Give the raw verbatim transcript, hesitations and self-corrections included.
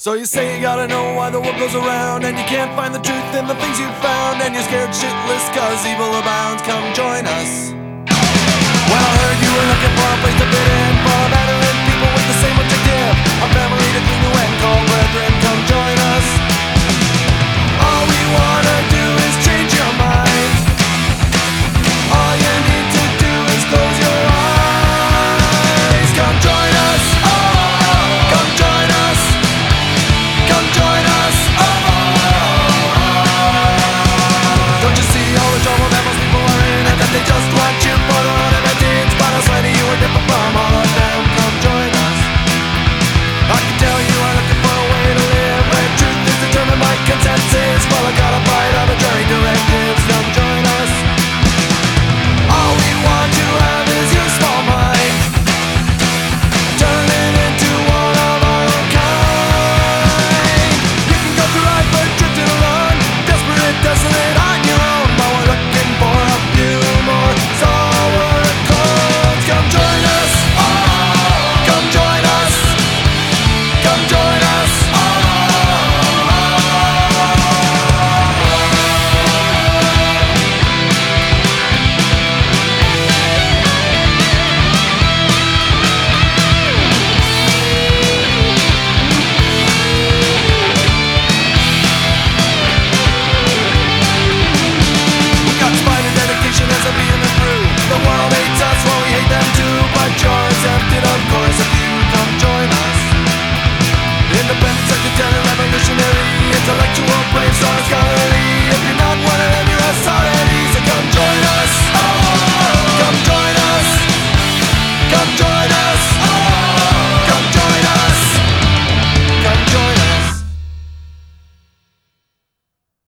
So you say you gotta know why the world goes around, and you can't find the truth in the things you found, and you're scared shitless cause evil abounds. Come join us. Well, I heard you were looking for a place to fit in, for a veteran people with the same objective, a family to cling to and call brethren. Come join us. All we wanna do is change your mind. All you need to do is close your eyes. Come join us. Come join us. Come join us. Don't you see all the trouble that most people are in, and that they just want you for their own advantage? But I swear to you we're different from all of them. Come join us. I can tell you are looking for a way to live where truth is determined by consensus. Well, I gotta fight arbitrary directives. Come join us. All we want to have is your small mind. Turn it into one of our own kind. You can go through life but drifting alone, desperate, desolate on your own. But we're looking for a few more sour clones. Come join us. Come join us. Come join us. We got spine and dedication as a vehement crew. The world hates us while we hate them too, but you're exempted, of course, if you come join us. Independent, sectarian, revolutionary, intellectual, brave, strong, scholar.